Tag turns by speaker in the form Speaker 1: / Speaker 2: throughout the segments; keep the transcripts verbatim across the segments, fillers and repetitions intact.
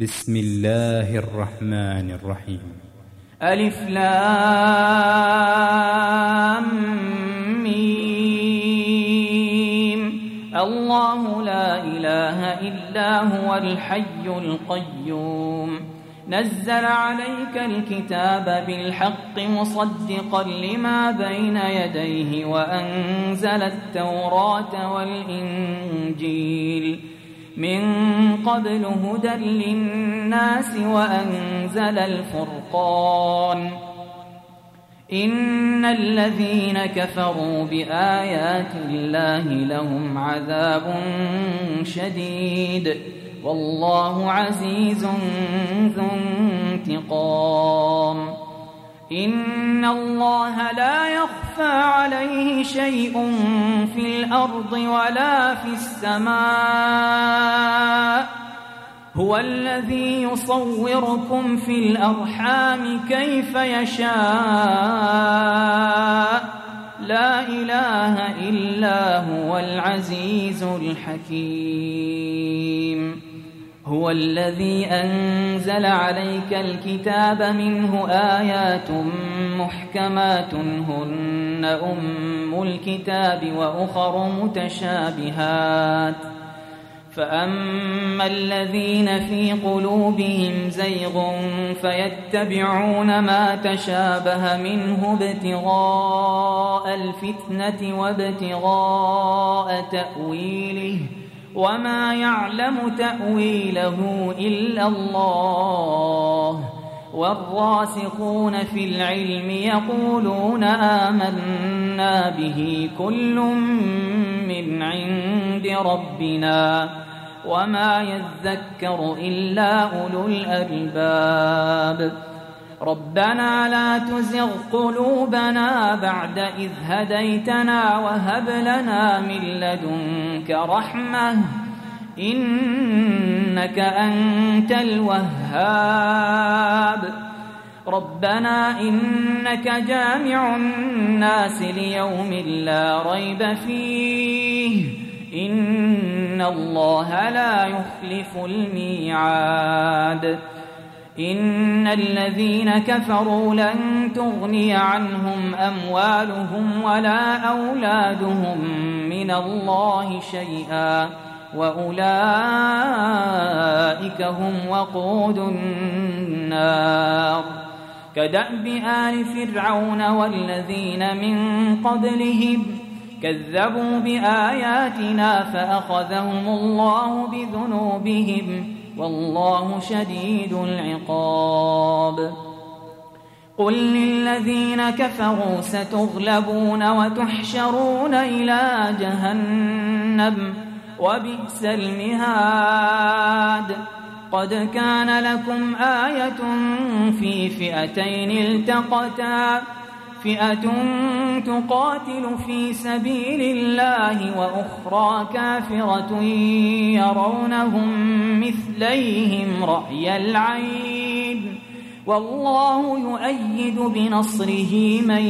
Speaker 1: بسم الله الرحمن الرحيم.
Speaker 2: ألف لام ميم. الله لا إله إلا هو الحي القيوم نزل عليك الكتاب بالحق مصدقا لما بين يديه وأنزل التوراة والإنجيل من قبل هدى للناس وأنزل الفرقان إن الذين كفروا بآيات الله لهم عذاب شديد والله عزيز ذو انتقام. إن الله لا يخفى عليه شيء في الأرض ولا في السماء هو الذي يصوركم في الأرحام كيف يشاء لا إله إلا هو العزيز الحكيم. هو الذي أنزل عليك الكتاب منه آيات محكمات هن أم الكتاب وأخر متشابهات فأما الذين في قلوبهم زيغ فيتبعون ما تشابه منه ابتغاء الفتنة وابتغاء تأويله وما يعلم تأويله إلا الله والراسخون في العلم يقولون آمنا به كل من عند ربنا وما يذكر إلا أولو الألباب. ربنا لا تزغ قلوبنا بعد إذ هديتنا وهب لنا من لدنك رحمة إنك أنت الوهاب. ربنا إنك جامع الناس ليوم لا ريب فيه إن الله لا يخلف الميعاد. إن الذين كفروا لن تغني عنهم أموالهم ولا أولادهم من الله شيئا وأولئك هم وقود النار. كدأب آل فرعون والذين من قبلهم كذبوا بآياتنا فأخذهم الله بذنوبهم والله شديد العقاب. قل للذين كفروا ستغلبون وتحشرون إلى جهنم وبئس المهاد. قد كان لكم آية في فئتين التقتا فئة تقاتل في سبيل الله وأخرى كافرة يرونهم مثليهم رأي العين والله يؤيد بنصره من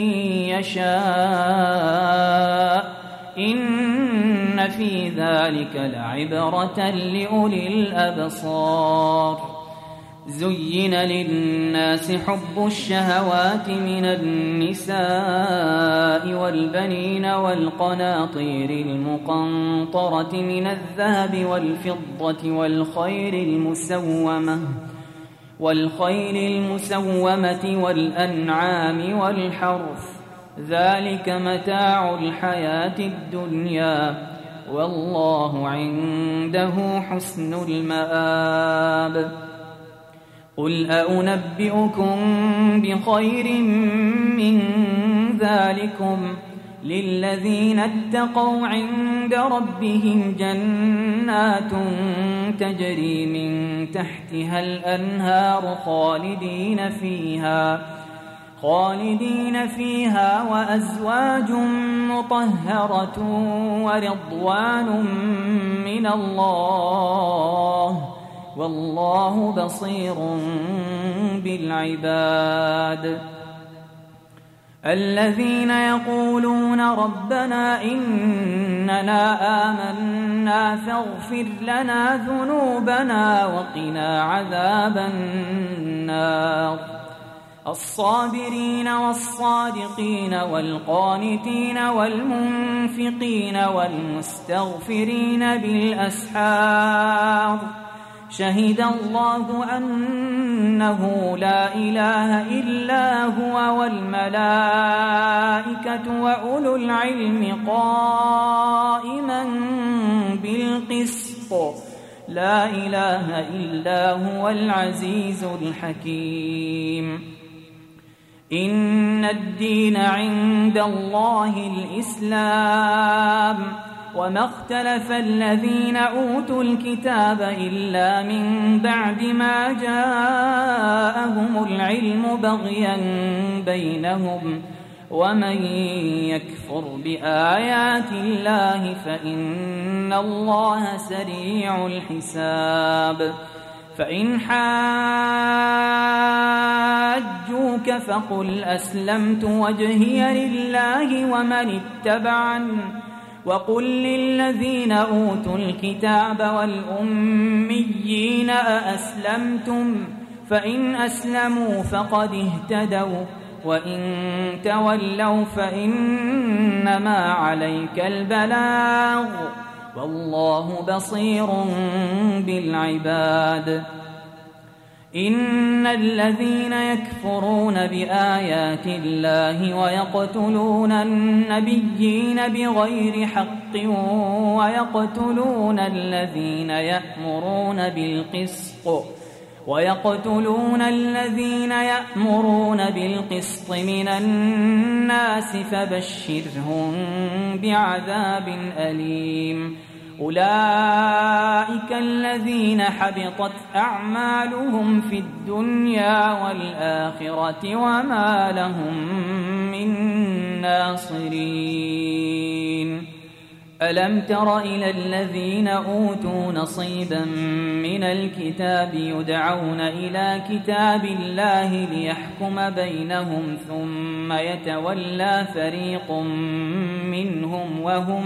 Speaker 2: يشاء إن في ذلك لعبرة لأولي الأبصار. زين للناس حب الشهوات من النساء والبنين والقناطير المقنطرة من الذهب والفضة والخيل المسومة والخيل المسومة والأنعام والحرث ذلك متاع الحياة الدنيا والله عنده حسن المآب. قل أنبئكم بخير من ذلكم للذين اتقوا عند ربهم جنات تجري من تحتها الأنهار خالدين فيها خالدين فيها وأزواج مطهرة ورضوان من الله والله بصير بالعباد. الذين يقولون ربنا إننا آمنا فاغفر لنا ذنوبنا وقنا عذاب النار الصابرين والصادقين والقانتين والمنفقين والمستغفرين بالأسحار شهد الله أنه لا إله إلا هو والملائكة وأولو العلم قائما بالقسط لا إله إلا هو العزيز الحكيم إن الدين عند الله الإسلام وما اختلف الذين أوتوا الكتاب إلا من بعد ما جاءهم العلم بغيا بينهم ومن يكفر بآيات الله فإن الله سريع الحساب فإن حاجوك فقل أسلمت وجهي لله ومن اتبعني وقل للذين أوتوا الكتاب والأميين أأسلمتم فإن أسلموا فقد اهتدوا وإن تولوا فإنما عليك البلاغ والله بصير بالعباد إن الذين يكفرون بآيات الله ويقتلون النبيين بغير حق ويقتلون الذين يأمرون بالقسط ويقتلون الذين يأمرون بالقسط من الناس فبشرهم بعذاب أليم أولئك الذين حبطت أعمالهم في الدنيا والآخرة وما لهم من ناصرين ألم تر إلى الذين أوتوا نصيبا من الكتاب يدعون إلى كتاب الله ليحكم بينهم ثم يتولى فريق منهم وهم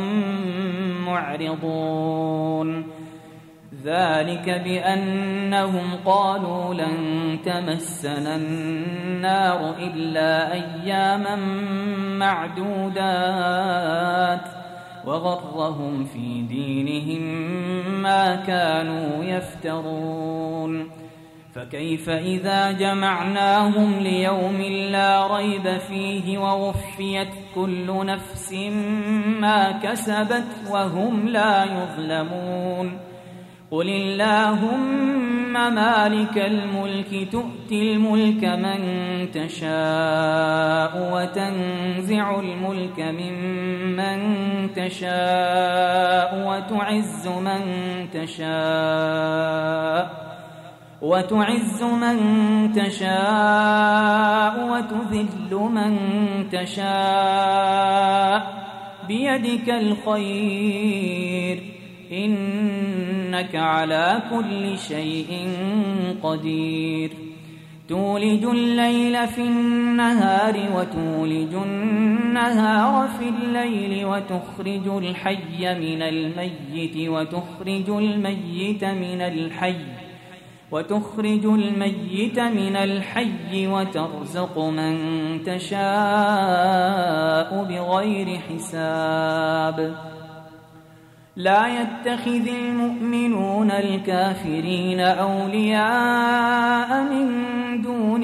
Speaker 2: معرضون ذلك بأنهم قالوا لن تمسنا النار إلا أياما معدودات وغرهم في دينهم ما كانوا يفترون فكيف إذا جمعناهم ليوم لا ريب فيه ووفيت كل نفس ما كسبت وهم لا يظلمون قل اللهم مالك الملك تؤتي الملك من تشاء وتنزع الملك ممن تشاء وتعز من تشاء وتعز من تشاء وتذل من تشاء بيدك الخير إنك على كل شيء قدير تولج الليل في النهار وتولج النهار في الليل وتخرج الحي من الميت وتخرج الميت من الحي وتخرج الميت من الحي وترزق من تشاء بغير حساب لا يتخذ المؤمنون الكافرين أولياء من دون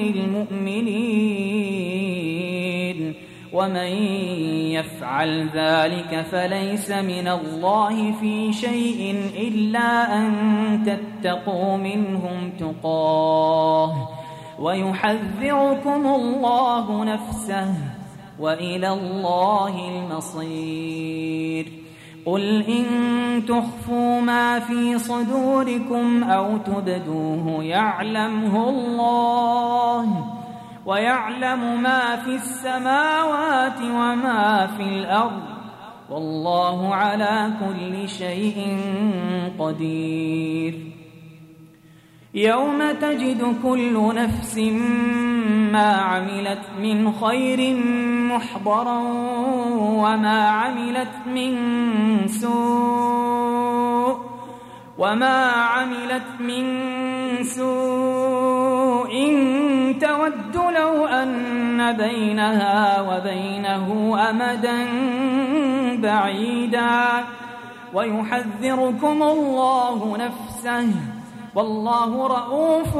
Speaker 2: المؤمنين ومن يفعل ذلك فليس من الله في شيء إلا أن تتقوا منهم تقاه ويحذركم الله نفسه وإلى الله المصير قل إن تخفوا ما في صدوركم أو تبدوه يعلمه الله ويعلم ما في السماوات وما في الأرض والله على كل شيء قدير يوم تجد كل نفس ما عملت من خير محضرا وما عملت من سوء وما عملت من سوء تود لو أن بينها وبينه أمدا بعيدا ويحذركم الله نفسه والله رؤوف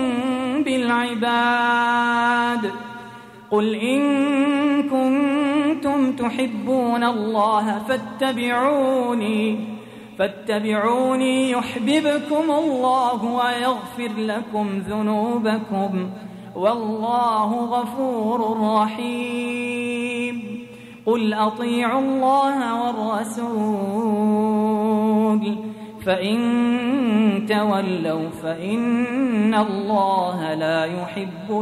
Speaker 2: بالعباد. قل إن كنتم تحبون الله فاتبعوني فاتبعوني يحببكم الله ويغفر لكم ذنوبكم والله غفور رحيم. قل أطيعوا الله والرسول فإن تولوا فإن الله لا يحب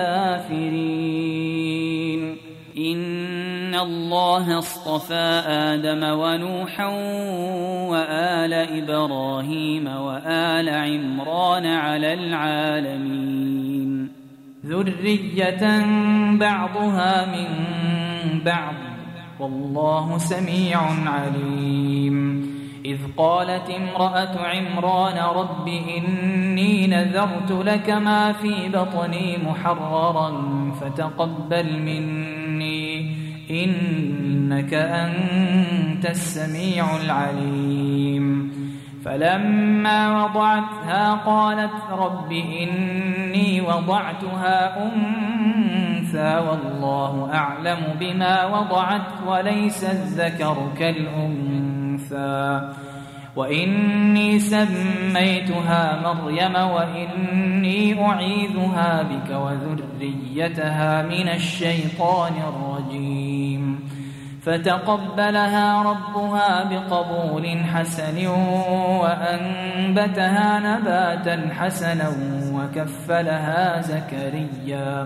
Speaker 2: الكافرين. إن الله اصطفى آدم ونوحا وآل إبراهيم وآل عمران على العالمين ذرية بعضها من بعض والله سميع عليم. إذ قالت امرأة عمران رب إني نذرت لك ما في بطني محررا فتقبل مني إنك أنت السميع العليم. فلما وضعتها قالت رب إني وضعتها أنثى والله أعلم بما وضعت وليس الذكر كالأنثى وإني سميتها مريم وإني أعيذها بك وذريتها من الشيطان الرجيم. فتقبلها ربها بقبول حسن وأنبتها نباتا حسنا وكفلها زكريا.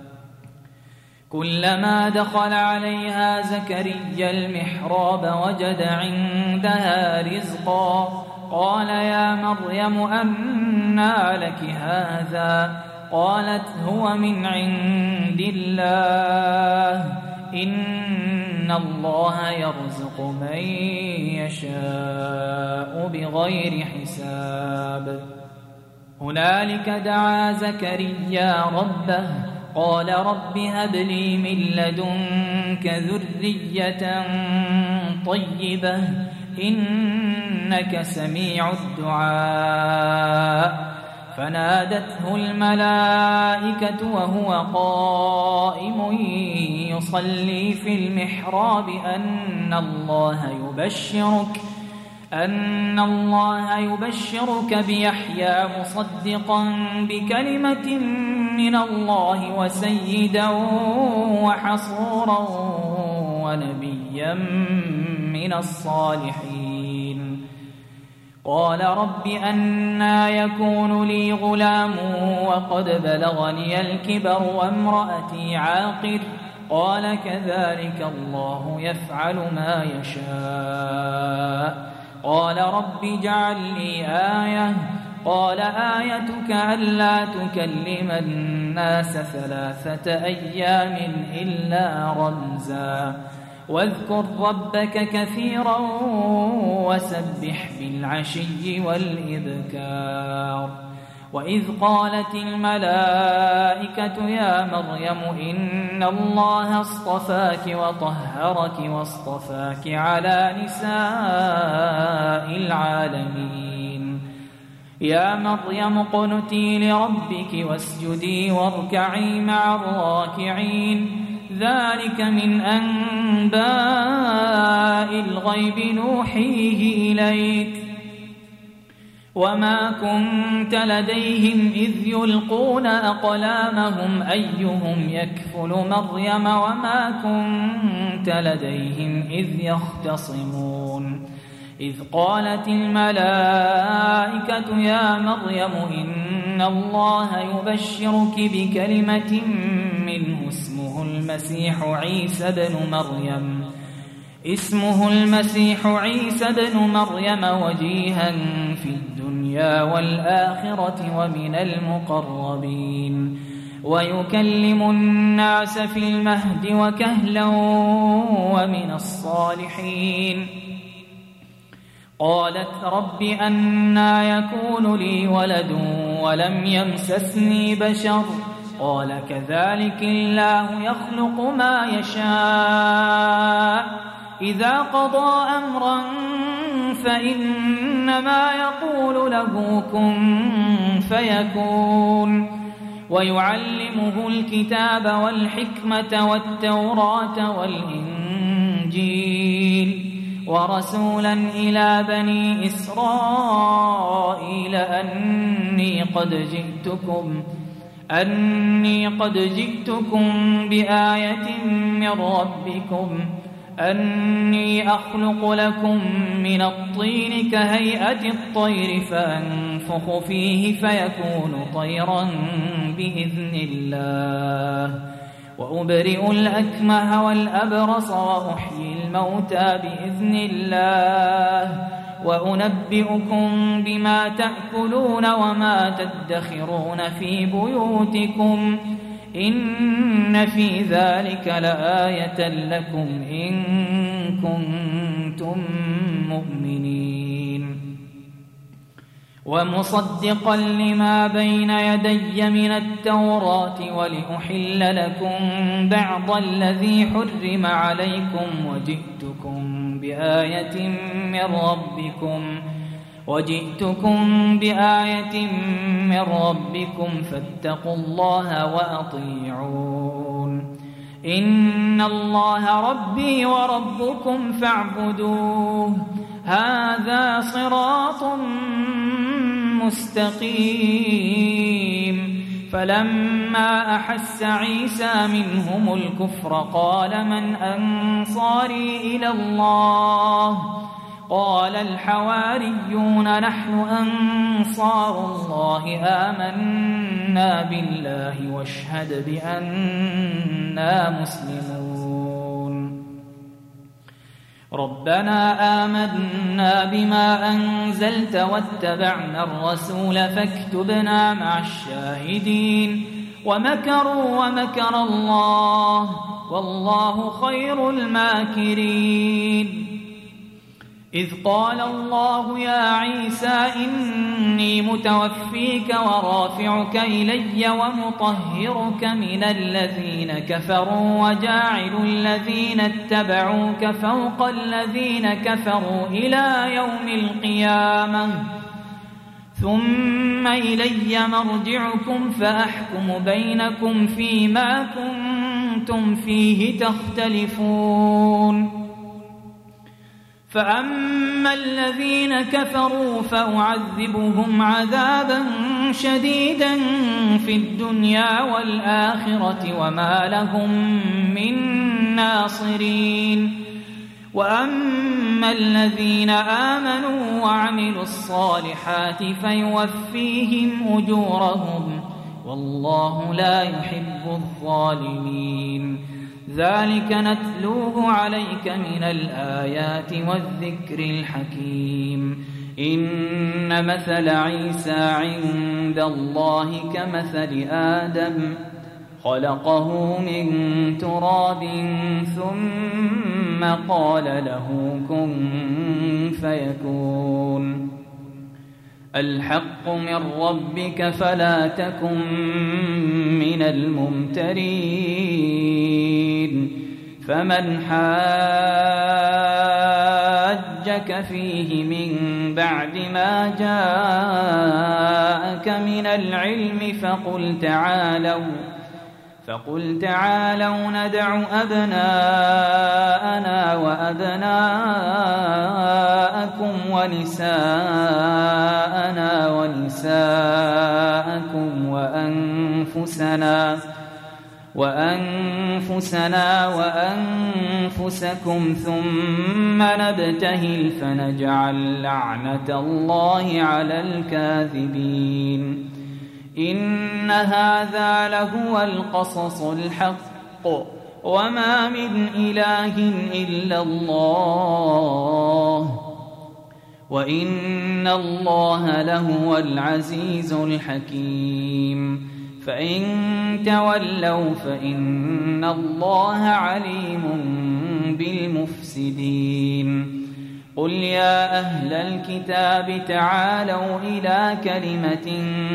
Speaker 2: كلما دخل عليها زكريا المحراب وجد عندها رزقا قال يا مريم أنى لك هذا قالت هو من عند الله إن الله يرزق من يشاء بغير حساب. هنالك دعا زكريا ربه قال رب هب لي من لدنك ذرية طيبة إنك سميع الدعاء. فنادته الملائكة وهو قائم يصلي في المحراب أن الله يبشرك أن الله يبشرك بيحيى مصدقا بكلمة من الله وسيدا وحصورا ونبيا من الصالحين. قال رب أنى يكون لي غلام وقد بلغني الكبر وامرأتي عاقر قال كذلك الله يفعل ما يشاء. قال رب اجعل لي آية قال آيتك ألا تكلم الناس ثلاثة أيام إلا رمزا واذكر ربك كثيرا وسبح بالعشي والإبكار. وإذ قالت الملائكة يا مريم إن الله اصطفاك وطهرك واصطفاك على نساء العالمين. يا مريم اقنتي لربك واسجدي واركعي مع الراكعين. ذلك من أنباء الغيب نوحيه إليك وما كنت لديهم إذ يلقون أقلامهم أيهم يكفل مريم وما كنت لديهم إذ يختصمون. إذ قالت الملائكة يا مريم إن الله يبشرك بكلمة منه اسمه المسيح عيسى بن مريم اسمه المسيح عيسى بن مريم وجيها في الدنيا والآخرة ومن المقربين. ويكلم الناس في المهد وكهلا ومن الصالحين. قالت رب أنى يكون لي ولد ولم يمسسني بشر قال كذلك الله يخلق ما يشاء إذا قضى أمرا فإنما يقول له كن فيكون. ويعلمه الكتاب والحكمة والتوراة والإنجيل ورسولا إلى بني إسرائيل أني قد جئتكم أني قد جئتكم بآية من ربكم أني أخلق لكم من الطين كهيئة الطير فأنفخ فيه فيكون طيرا بإذن الله وأبرئ الأكمه والأبرص وأحيي الموتى بإذن الله وأنبئكم بما تأكلون وما تدخرون في بيوتكم إن في ذلك لآية لكم إن كنتم مؤمنين. ومصدقا لما بين يدي من التوراة ولأحل لكم بعض الذي حرم عليكم وجئتكم بآية من ربكم وجئتكم بآية من ربكم فاتقوا الله وأطيعون. إن الله ربي وربكم فاعبدوه هذا صراط مستقيم. فلما أحس عيسى منهم الكفر قال من أنصاري إلى الله قال الحواريون نحن أنصار الله آمنا بالله واشهد بأننا مسلمون. ربنا آمنا بما أنزلت واتبعنا الرسول فاكتبنا مع الشاهدين. ومكروا ومكر الله والله خير الماكرين. إذ قال الله يا عيسى إني متوفيك ورافعك إلي ومطهرك من الذين كفروا وجاعل الذين اتبعوك فوق الذين كفروا إلى يوم القيامة ثم إلي مرجعكم فأحكم بينكم فيما كنتم فيه تختلفون. فأما الذين كفروا فأعذبهم عذابا شديدا في الدنيا والآخرة وما لهم من ناصرين. وأما الذين آمنوا وعملوا الصالحات فيوفيهم أجورهم والله لا يحب الظالمين. ذلك نتلوه عليك من الآيات والذكر الحكيم. إن مثل عيسى عند الله كمثل آدم خلقه من تراب ثم قال له كن فيكون. الحق من ربك فلا تكن من الممترين. فمن حاجك فيه من بعد ما جاءك من العلم فقل تعالوا فقل تعالوا ندع أبناءنا وأبناءكم ونساءنا ونساءكم وأنفسنا وأنفسنا وأنفسكم ثم نبتهل فنجعل لعنة الله على الكاذبين. إن هذا لهو القصص الحق وما من إله إلا الله وإن الله لهو العزيز الحكيم. فإن تولوا فإن الله عليم بالمفسدين قل يا أهل الكتاب تعالوا إلى كلمة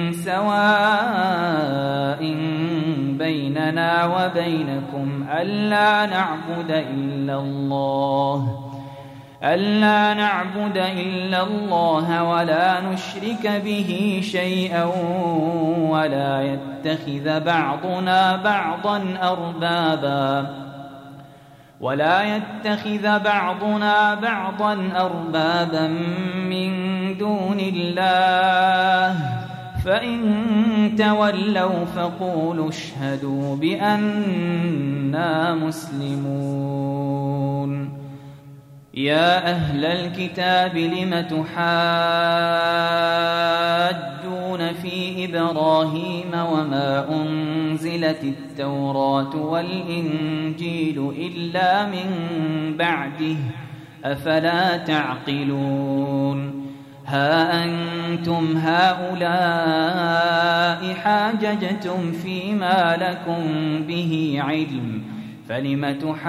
Speaker 2: سواء بيننا وبينكم ألا نعبد إلا الله ألا نعبد إلا الله ولا نشرك به شيئا ولا يتخذ بعضنا بعضا أربابا ولا يتخذ بعضنا بعضا أربابا من دون الله فإن تولوا فقولوا اشهدوا بأننا مسلمون يا أهل الكتاب لم تحاجون في إبراهيم وما أنزلت التوراة والإنجيل إلا من بعده أفلا تعقلون ها أنتم هؤلاء حاججتم فيما لكم به علم فلم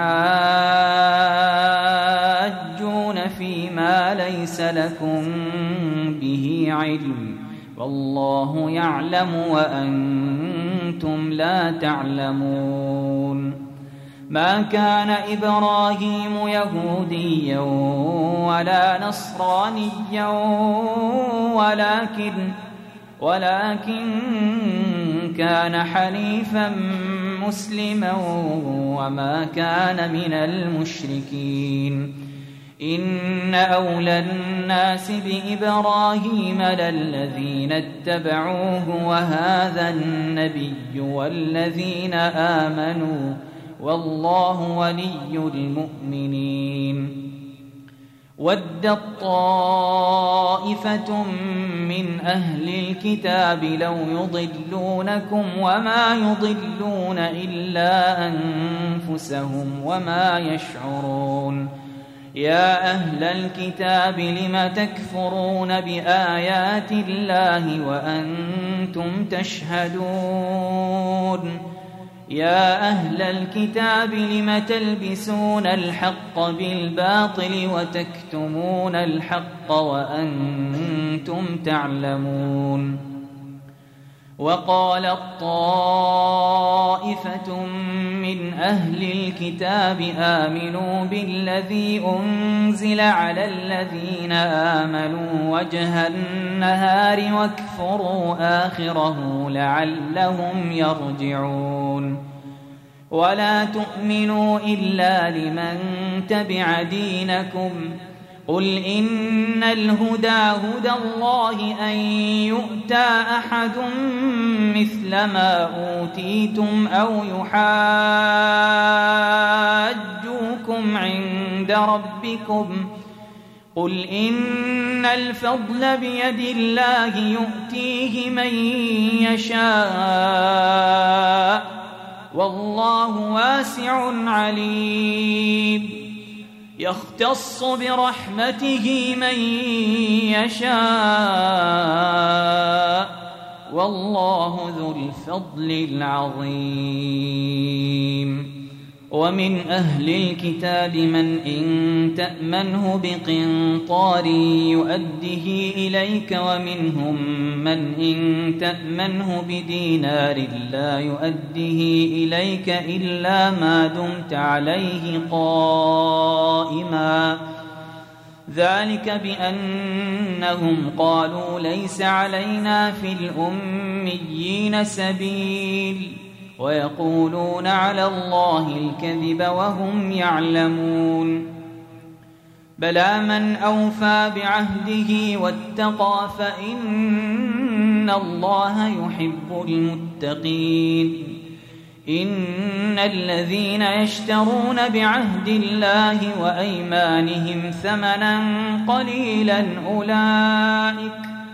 Speaker 2: تحاجون فيما ليس لكم به علم والله يعلم وأنتم لا تعلمون ما كان إبراهيم يهوديا ولا نصرانيا ولكن ولكن كان حنيفا مسلما وما كان من المشركين إن أولى الناس بإبراهيم للذين اتبعوه وهذا النبي والذين آمنوا والله ولي المؤمنين ودت طائفة من أهل الكتاب لو يضلونكم وما يضلون إلا أنفسهم وما يشعرون يا أهل الكتاب لم تكفرون بآيات الله وأنتم تشهدون يا أهل الكتاب لم تلبسون الحق بالباطل وتكتمون الحق وأنتم تعلمون وقالت طائفة من أهل الكتاب آمنوا بالذي أنزل على الذين آمنوا وجه النهار واكفروا آخره لعلهم يرجعون ولا تؤمنوا إلا لمن تبع دينكم قل إن الهدى هدى الله أن يؤتى أحد مثل ما أوتيتم أو يحاجوكم عند ربكم قل إن الفضل بيد الله يؤتيه من يشاء والله واسع عليم يختص برحمته من يشاء والله ذو الفضل العظيم ومن أهل الكتاب من إن تأمنه بقنطار يؤده إليك ومنهم من إن تأمنه بدينار لا يؤده إليك إلا ما دمت عليه قائما ذلك بأنهم قالوا ليس علينا في الأميين سبيل ويقولون على الله الكذب وهم يعلمون بلى من أوفى بعهده واتقى فإن الله يحب المتقين إن الذين يشترون بعهد الله وأيمانهم ثمنا قليلا أولئك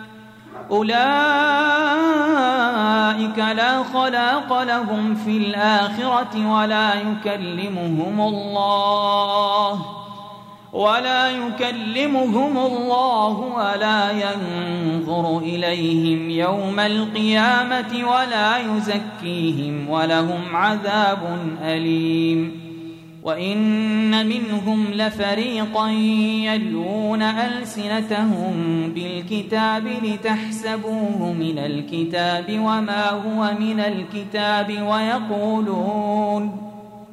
Speaker 2: أولئك لا خلاق لهم في الآخرة ولا يكلمهم الله ولا يكلمهم الله ولا ينظر إليهم يوم القيامة ولا يزكيهم ولهم عذاب أليم. وإن منهم لفريقا يلوون ألسنتهم بالكتاب لتحسبوه من الكتاب وما هو من الكتاب ويقولون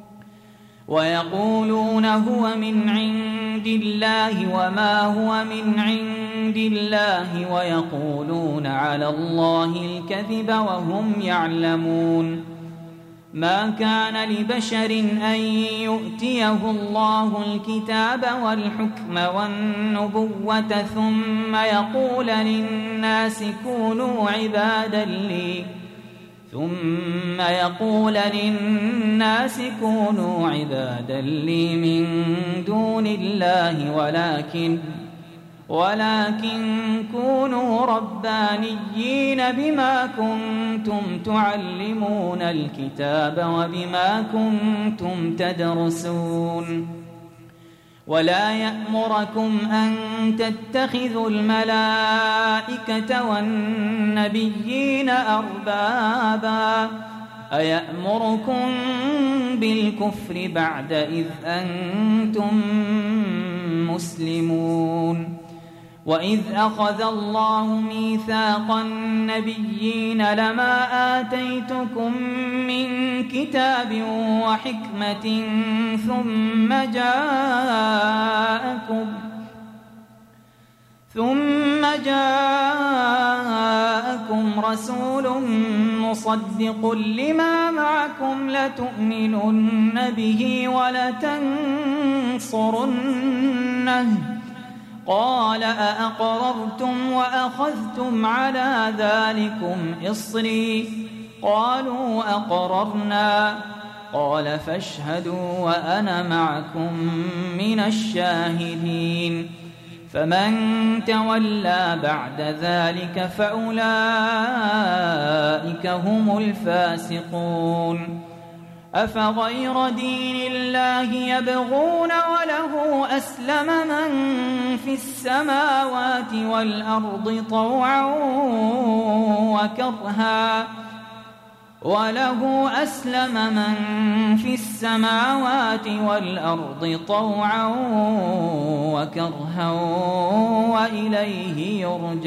Speaker 2: ويقولون هو من عند الله وما هو من عند الله ويقولون على الله الكذب وهم يعلمون. ما كان لبشر أن يؤتيه الله الكتاب والحكم والنبوة ثم يقول للناس كونوا عبادا لي ثم يقول للناس كونوا عبادا لي من دون الله ولكن ولكن كونوا ربانيين بما كنتم تعلمون الكتاب وبما كنتم تدرسون. ولا يأمركم أن تتخذوا الملائكة والنبيين أربابا أيأمركم بالكفر بعد إذ أنتم مسلمون. وإذ أخذ الله ميثاق النبيين لما آتيتكم من كتاب وحكمة ثم جاءكم ثم جاءكم رسول مصدق لما معكم لتؤمنن به ولتنصرنه قال أأقررتم وأخذتم على ذلكم إصري قالوا أقررنا قال فاشهدوا وأنا معكم من الشاهدين. فمن تولى بعد ذلك فأولئك هم الفاسقون. أفغير دين الله يبغون وله أسلم من في السماوات والأرض طوعا وكرها وله أسلم من في السماوات والأرض طوعا وكرها وإليه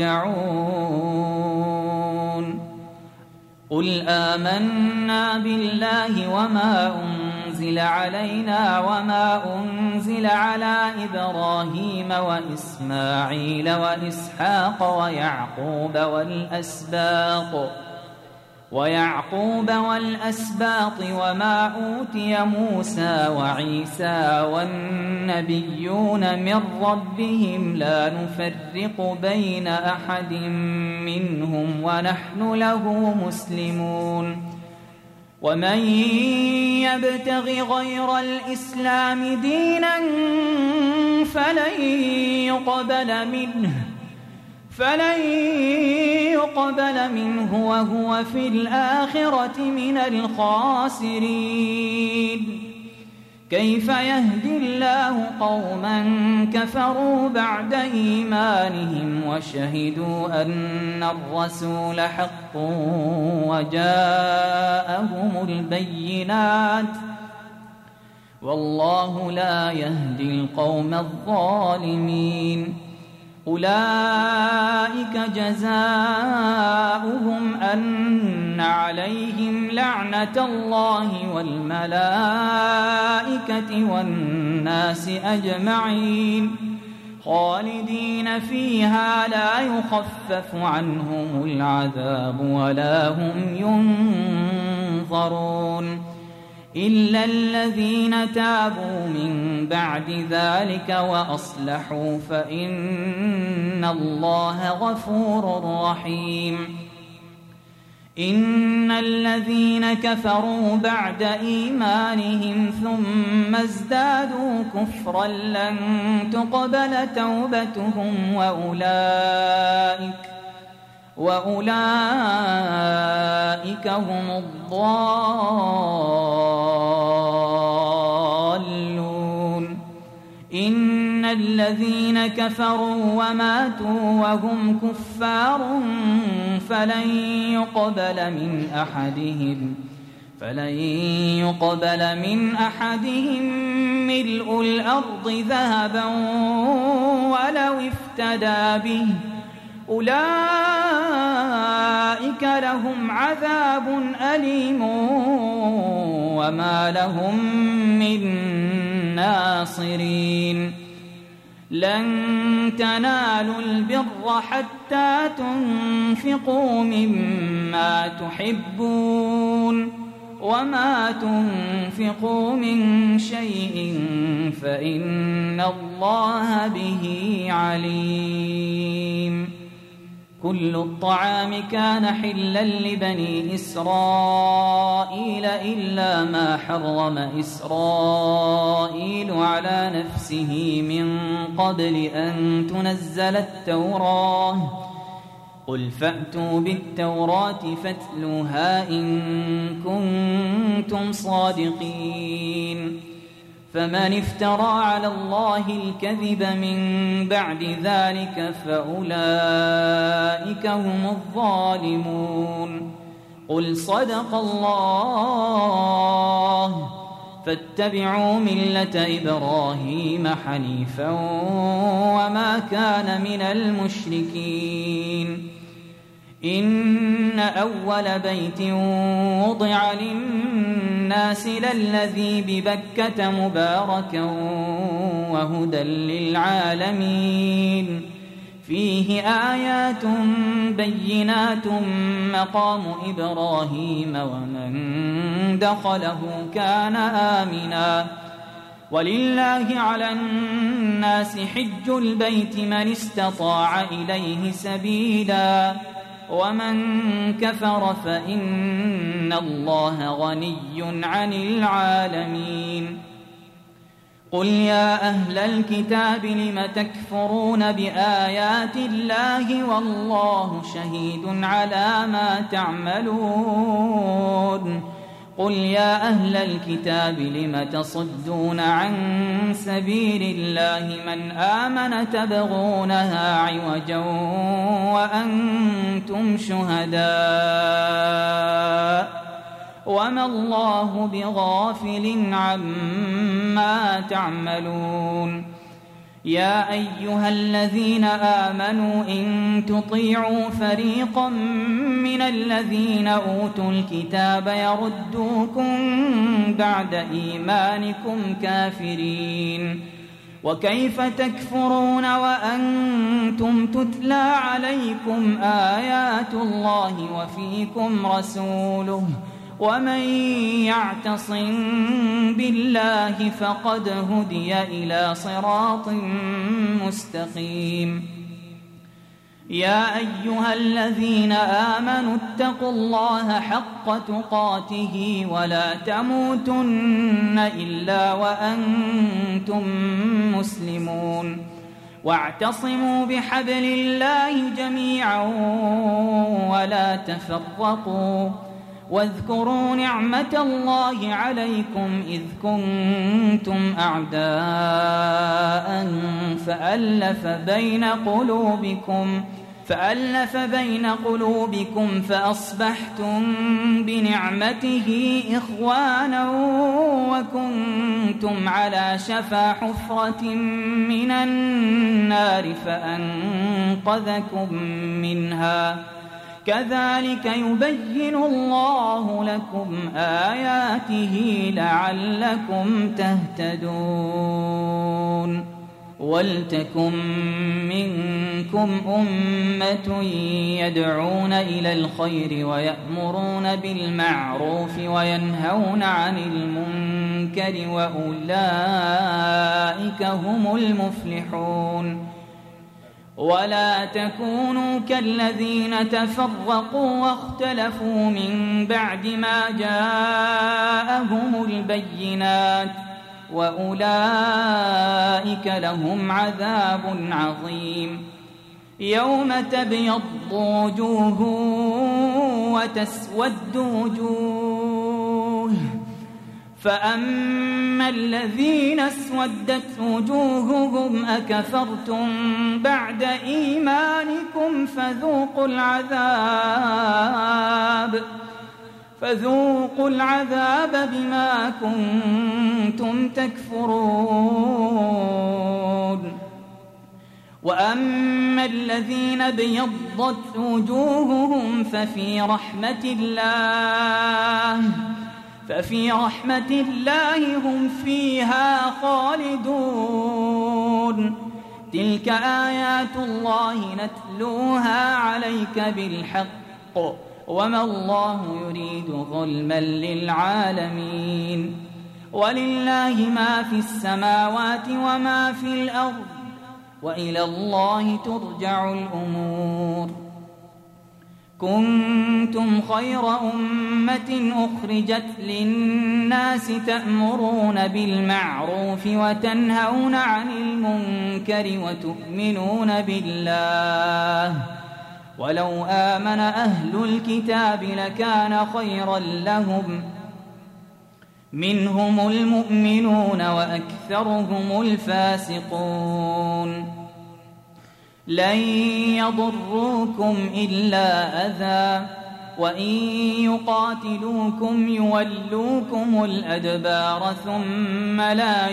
Speaker 2: يرجعون. قل آمنا بالله وما أنزل علينا وما أنزل على إبراهيم وإسماعيل وإسحاق ويعقوب والأسباط ويعقوب والأسباط وما أوتي موسى وعيسى والنبيون من ربهم لا نفرق بين أحد منهم ونحن له مسلمون. ومن يبتغ غير الإسلام دينا فلن يقبل منه فلن يقبل منه وهو في الآخرة من الخاسرين. كيف يهدي الله قوما كفروا بعد إيمانهم وشهدوا أن الرسول حق وجاءهم البينات والله لا يهدي القوم الظالمين. أولئك جزاؤهم أن عليهم لعنة الله والملائكة والناس أجمعين خالدين فيها لا يخفف عنهم العذاب ولا هم ينظرون إلا الذين تابوا من بعد ذلك وأصلحوا فإن الله غفور رحيم. إن الذين كفروا بعد إيمانهم ثم ازدادوا كفرا لن تقبل توبتهم وأولئك وأولئك هم الضالون. إن الذين كفروا وماتوا وهم كفار فلن يقبل من أحدهم فلن يقبل من أحدهم ملء الأرض ذهبا ولو افتدى به أولئك لهم عذاب أليم وما لهم من ناصرين لن تنالوا البر حتى تنفقوا مما تحبون وما تنفقوا من شيء فإن الله به عليم. كل الطعام كان حلا لبني إسرائيل إلا ما حرم إسرائيل على نفسه من قبل أن تنزل التوراة قل فأتوا بالتوراة فاتلوها إن كنتم صادقين. فمن افترى على الله الكذب من بعد ذلك فأولئك هم الظالمون. قل صدق الله فاتبعوا ملة إبراهيم حنيفا وما كان من المشركين. إن أول بيت وضع للناس للذي ببكة مباركا وهدى للعالمين فيه آيات بينات مقام إبراهيم ومن دخله كان آمنا ولله على الناس حج البيت من استطاع إليه سبيلا ومن كفر فإن الله غني عن العالمين. قل يا أهل الكتاب لم تكفرون بآيات الله والله شهيد على ما تعملون. قل يا أهل الكتاب لم تصدون عن سبيل الله من آمن تبغونها عوجا وأنتم شهداء وما الله بغافل عما تعملون. يا أيها الذين آمنوا إن تطيعوا فريقا من الذين أوتوا الكتاب يردوكم بعد إيمانكم كافرين وكيف تكفرون وأنتم تتلى عليكم آيات الله وفيكم رسوله ومن يعتصم بالله فقد هدي إلى صراط مستقيم. يا أيها الذين آمنوا اتقوا الله حق تقاته ولا تموتن إلا وأنتم مسلمون واعتصموا بحبل الله جميعا ولا تفرقوا واذكروا نعمة الله عليكم إذ كنتم أعداء فألف بين قلوبكم فألف بين قلوبكم فأصبحتم بنعمته إخوانا وكنتم على شفا حفرة من النار فأنقذكم منها كذلك يبين الله لكم آياته لعلكم تهتدون. ولتكن منكم أمة يدعون إلى الخير ويأمرون بالمعروف وينهون عن المنكر وأولئك هم المفلحون. ولا تكونوا كالذين تفرقوا واختلفوا من بعد ما جاءهم البينات وأولئك لهم عذاب عظيم. يوم تبيض وجوه وتسود وجوه فأما الذين اسودت وجوههم أكفرتم بعد إيمانكم فذوقوا العذاب فذوقوا العذاب بما كنتم تكفرون وأما الذين ابيضت وجوههم ففي رحمة الله ففي رحمة الله هم فيها خالدون تلك آيات الله نتلوها عليك بالحق وما الله يريد ظلما للعالمين ولله ما في السماوات وما في الأرض وإلى الله ترجع الأمور كنتم خير أمة أخرجت للناس تأمرون بالمعروف وتنهون عن المنكر وتؤمنون بالله ولو آمن أهل الكتاب لكان خيرا لهم منهم المؤمنون وأكثرهم الفاسقون لن يضروكم إلا أذى وإن يقاتلوكم يولوكم الأدبار ثم لا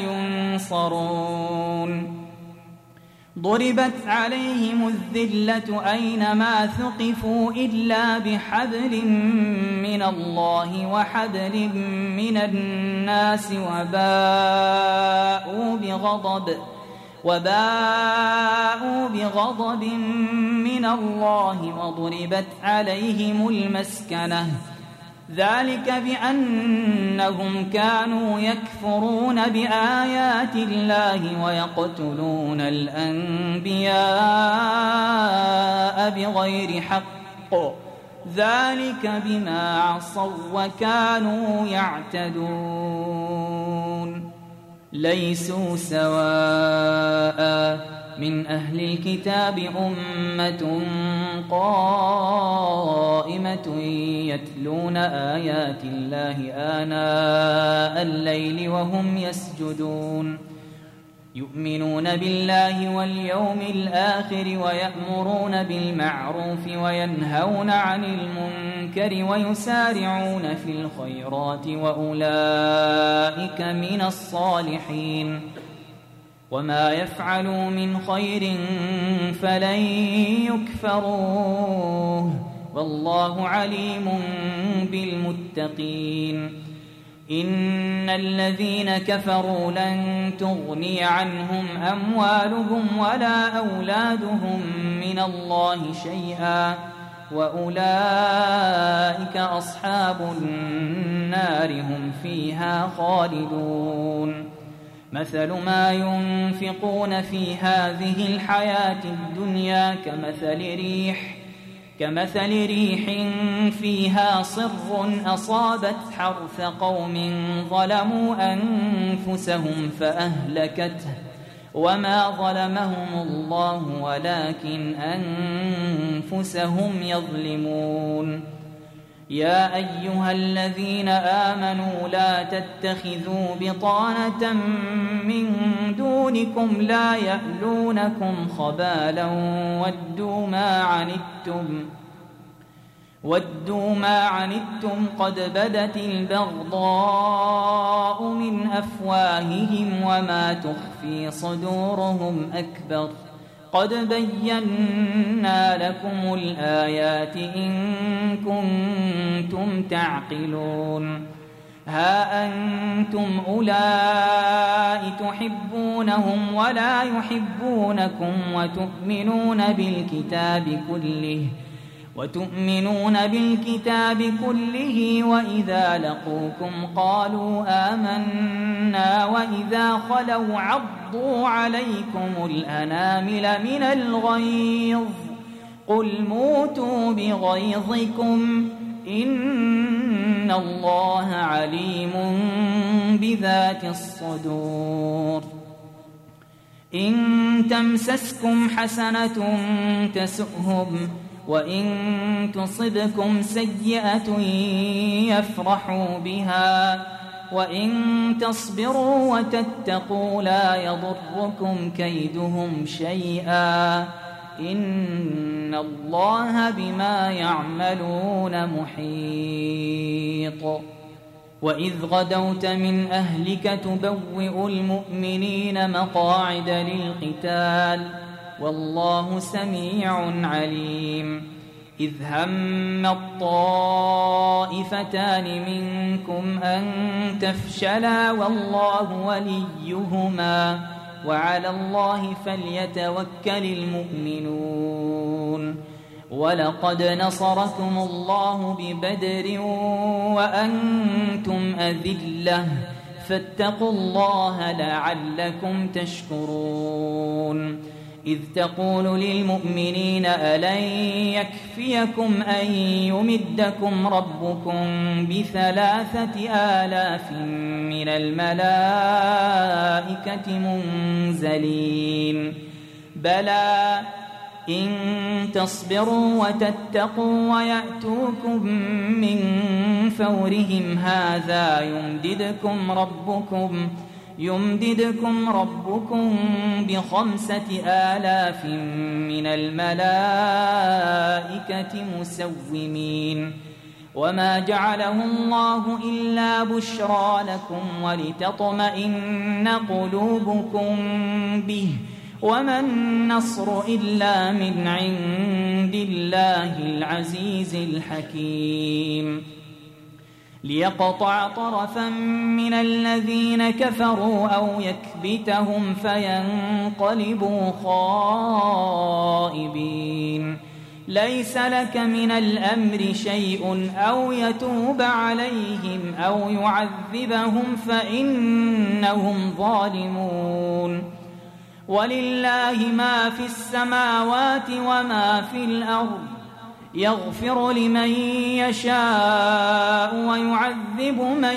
Speaker 2: ينصرون ضربت عليهم الذلة أينما ثقفوا إلا بحبل من الله وحبل من الناس وباءوا بغضب وباءوا بغضب من الله وضربت عليهم المسكنة ذلك بأنهم كانوا يكفرون بآيات الله ويقتلون الأنبياء بغير حق ذلك بما عصوا وكانوا يعتدون ليسوا سواء من أهل الكتاب أمة قائمة يتلون آيات الله آناء الليل وهم يسجدون يؤمنون بالله واليوم الآخر ويأمرون بالمعروف وينهون عن المنكر ويسارعون في الخيرات وأولئك من الصالحين وما يفعلوا من خير فلن يكفروه والله عليم بالمتقين إن الذين كفروا لن تغني عنهم أموالهم ولا أولادهم من الله شيئا وأولئك أصحاب النار هم فيها خالدون مثل ما ينفقون في هذه الحياة الدنيا كمثل ريح كمثل ريح فيها صر أصابت حرث قوم ظلموا أنفسهم فأهلكته وما ظلمهم الله ولكن أنفسهم يظلمون يا أيها الذين آمنوا لا تتخذوا بطانة من دونكم لا يألونكم خبالا ودوا ما عنتم ودوا ما عنتم قد بدت البغضاء من أفواههم وما تخفي صدورهم أكبر قد بينا لكم الآيات إن كنتم تعقلون ها أنتم أولئك تحبونهم ولا يحبونكم وتؤمنون بالكتاب كله وتؤمنون بالكتاب كله وإذا لقوكم قالوا آمنا وإذا خلوا عضوا عليكم الأنامل من الغيظ قل موتوا بغيظكم إن الله عليم بذات الصدور إن تمسسكم حسنة تسؤهم وإن تصبكم سيئة يفرحوا بها وإن تصبروا وتتقوا لا يضركم كيدهم شيئا إن الله بما يعملون محيط. وإذ غدوت من أهلك تبوئ المؤمنين مقاعد للقتال والله سميع عليم. إذ هم الطائفتان منكم أن تفشلا والله وليهما وعلى الله فليتوكل المؤمنون. ولقد نصركم الله ببدر وأنتم أذلة فاتقوا الله لعلكم تشكرون. إذ تقول للمؤمنين ألن يكفيكم أن يمدكم ربكم بثلاثة آلاف من الملائكة منزلين بلى إن تصبروا وتتقوا ويأتوكم من فورهم هذا يمددكم ربكم يمددكم ربكم بخمسة آلاف من الملائكة مسومين. وما جعله الله إلا بشرى لكم ولتطمئن قلوبكم به وما النصر إلا من عند الله العزيز الحكيم. ليقطع طرفا من الذين كفروا أو يكبتهم فينقلبوا خائبين. ليس لك من الأمر شيء أو يتوب عليهم أو يعذبهم فإنهم ظالمون. ولله ما في السماوات وما في الأرض يغفر لمن يشاء ويعذب من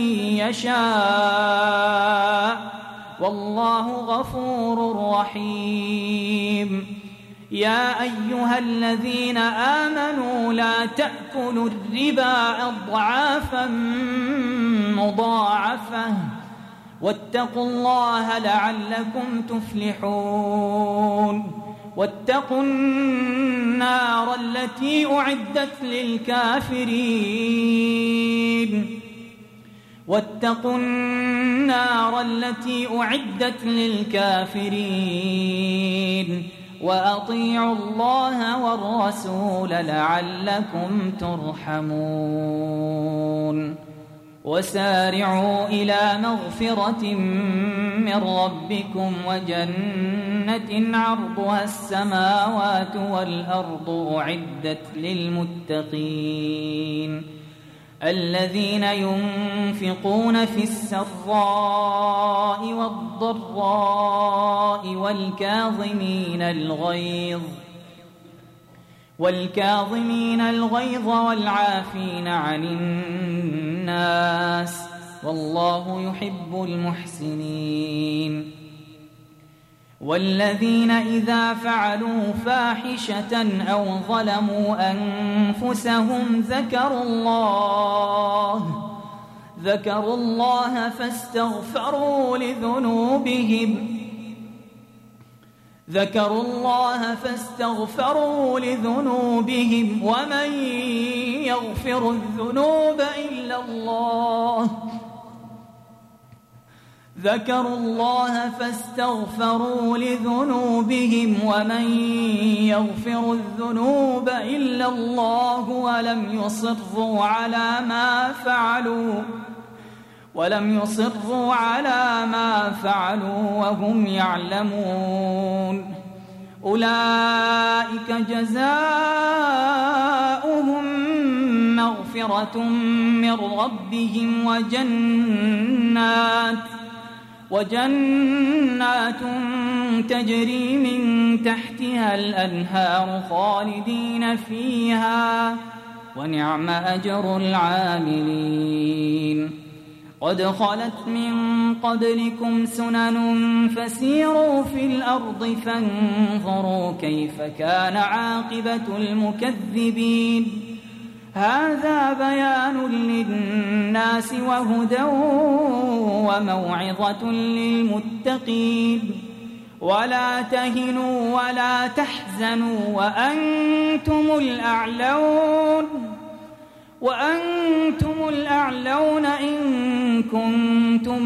Speaker 2: يشاء والله غفور رحيم. يا أيها الذين آمنوا لا تأكلوا الربا أضعافا مضاعفة واتقوا الله لعلكم تفلحون. واتقوا النار التي أعدت للكافرين واتقوا النار التي أعدت للكافرين وأطيعوا الله والرسول لعلكم ترحمون. وسارعوا إلى مغفرة من ربكم وجنة عرضها السماوات والأرض أعدت للمتقين الذين ينفقون في السراء والضراء والكاظمين الغيظ والكاظمين الغيظ والعافين عن الناس والله يحب المحسنين. والذين إذا فعلوا فاحشة أو ظلموا أنفسهم ذكروا الله ذكروا الله فاستغفروا لذنوبهم ذكروا الله فاستغفروا لذنوبهم ومن يغفر الذنوب إلا الله ذكروا الله فاستغفروا لذنوبهم ومن يغفر الذنوب إلا الله ولم يصروا على ما فعلوا ولم يصروا على ما فعلوا وهم يعلمون. أولئك جزاؤهم مغفرة من ربهم وجنات وجنات تجري من تحتها الأنهار خالدين فيها ونعم أجر العاملين. قد خلت من قبلكم سنن فسيروا في الأرض فانظروا كيف كان عاقبة المكذبين. هذا بيان للناس للناس وهدى وموعظة للمتقين ولا تهنوا ولا تحزنوا وأنتم الأعلون وأنتم الأعلون إن كنتم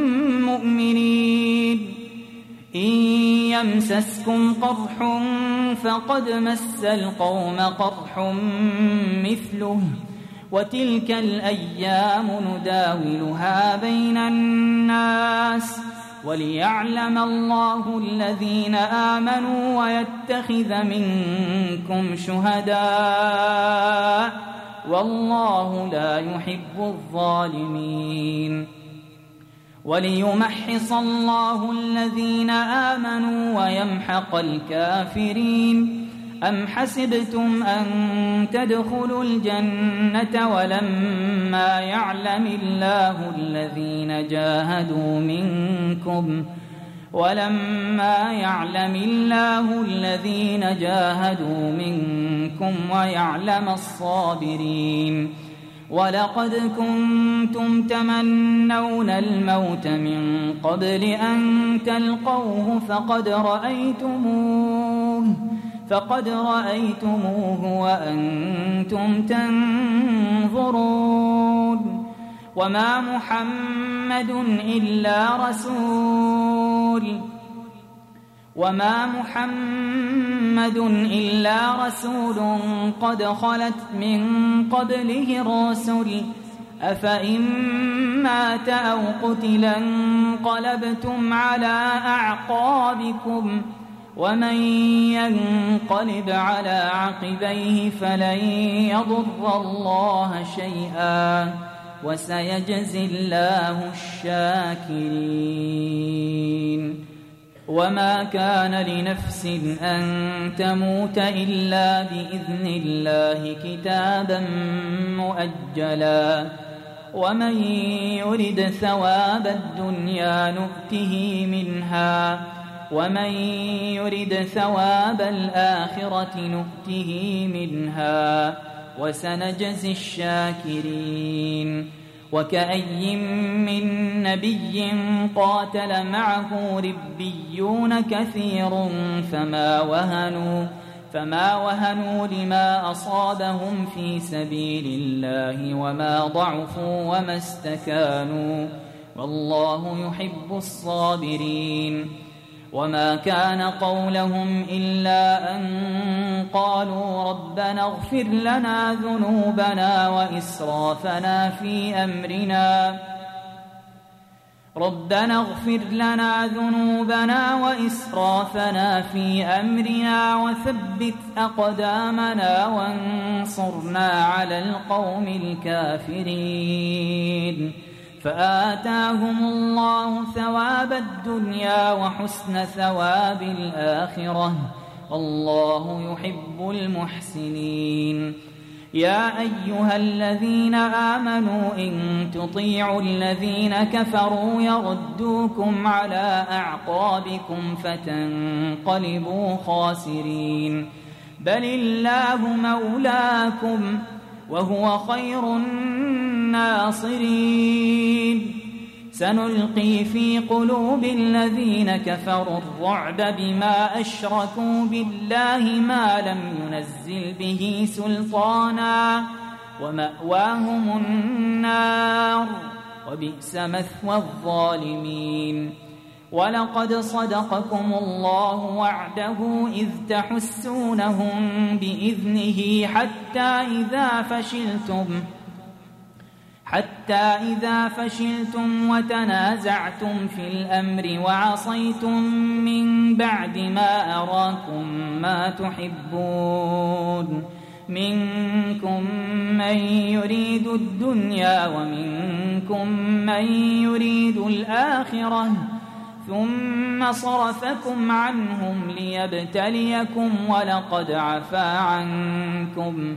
Speaker 2: مؤمنين إن يمسسكم قرح فقد مس القوم قرح مثله وتلك الأيام نداولها بين الناس وليعلم الله الذين آمنوا ويتخذ منكم شهداء والله لا يحب الظالمين وليمحص الله الذين آمنوا ويمحق الكافرين أم حسبتم أن تدخلوا الجنة ولما يعلم الله الذين جاهدوا منكم ولما يعلم الله الذين جاهدوا منكم ويعلم الصابرين ولقد كنتم تمنون الموت من قبل أن تلقوه فقد رأيتموه فقد رأيتموه وأنتم تنظرون وما محمد إلا رسول وما محمد إلا رسول قد خلت من قبله الرسل أفإن مات أو قتل انقلبتم على أعقابكم ومن ينقلب على عقبيه فلن يضر الله شيئا وسيجزي الله الشاكرين وما كان لنفس أن تموت إلا بإذن الله كتابا مؤجلا ومن يرد ثواب الدنيا نؤته منها ومن يرد ثواب الآخرة نؤته منها وسنجزي الشاكرين وكأي من نبي قاتل معه ربيون كثير فما وهنوا فما وهنوا لما أصابهم في سبيل الله وما ضعفوا وما استكانوا والله يحب الصابرين وما كان قولهم إلا أن قالوا ربنا اغفر لنا ذنوبنا وإسرافنا في أمرنا ربنا اغفر لنا ذنوبنا وإسرافنا في أمرنا وثبت أقدامنا وانصرنا على القوم الكافرين فآتاهم الله ثواب الدنيا وحسن ثواب الآخرة والله يحب المحسنين يا أيها الذين آمنوا إن تطيعوا الذين كفروا يردوكم على أعقابكم فتنقلبوا خاسرين بل الله مولاكم وهو خير الناصرين سنلقي في قلوب الذين كفروا الرعب بما أشركوا بالله ما لم ينزل به سلطانا ومأواهم النار وبئس مثوى الظالمين ولقد صدقكم الله وعده إذ تحسونهم بإذنه حتى إذا فشلتم حتى إذا فشلتم وتنازعتم في الأمر وعصيتم من بعد ما أراكم ما تحبون منكم من يريد الدنيا ومنكم من يريد الآخرة ثم صرفكم عنهم ليبتليكم ولقد عفا عنكم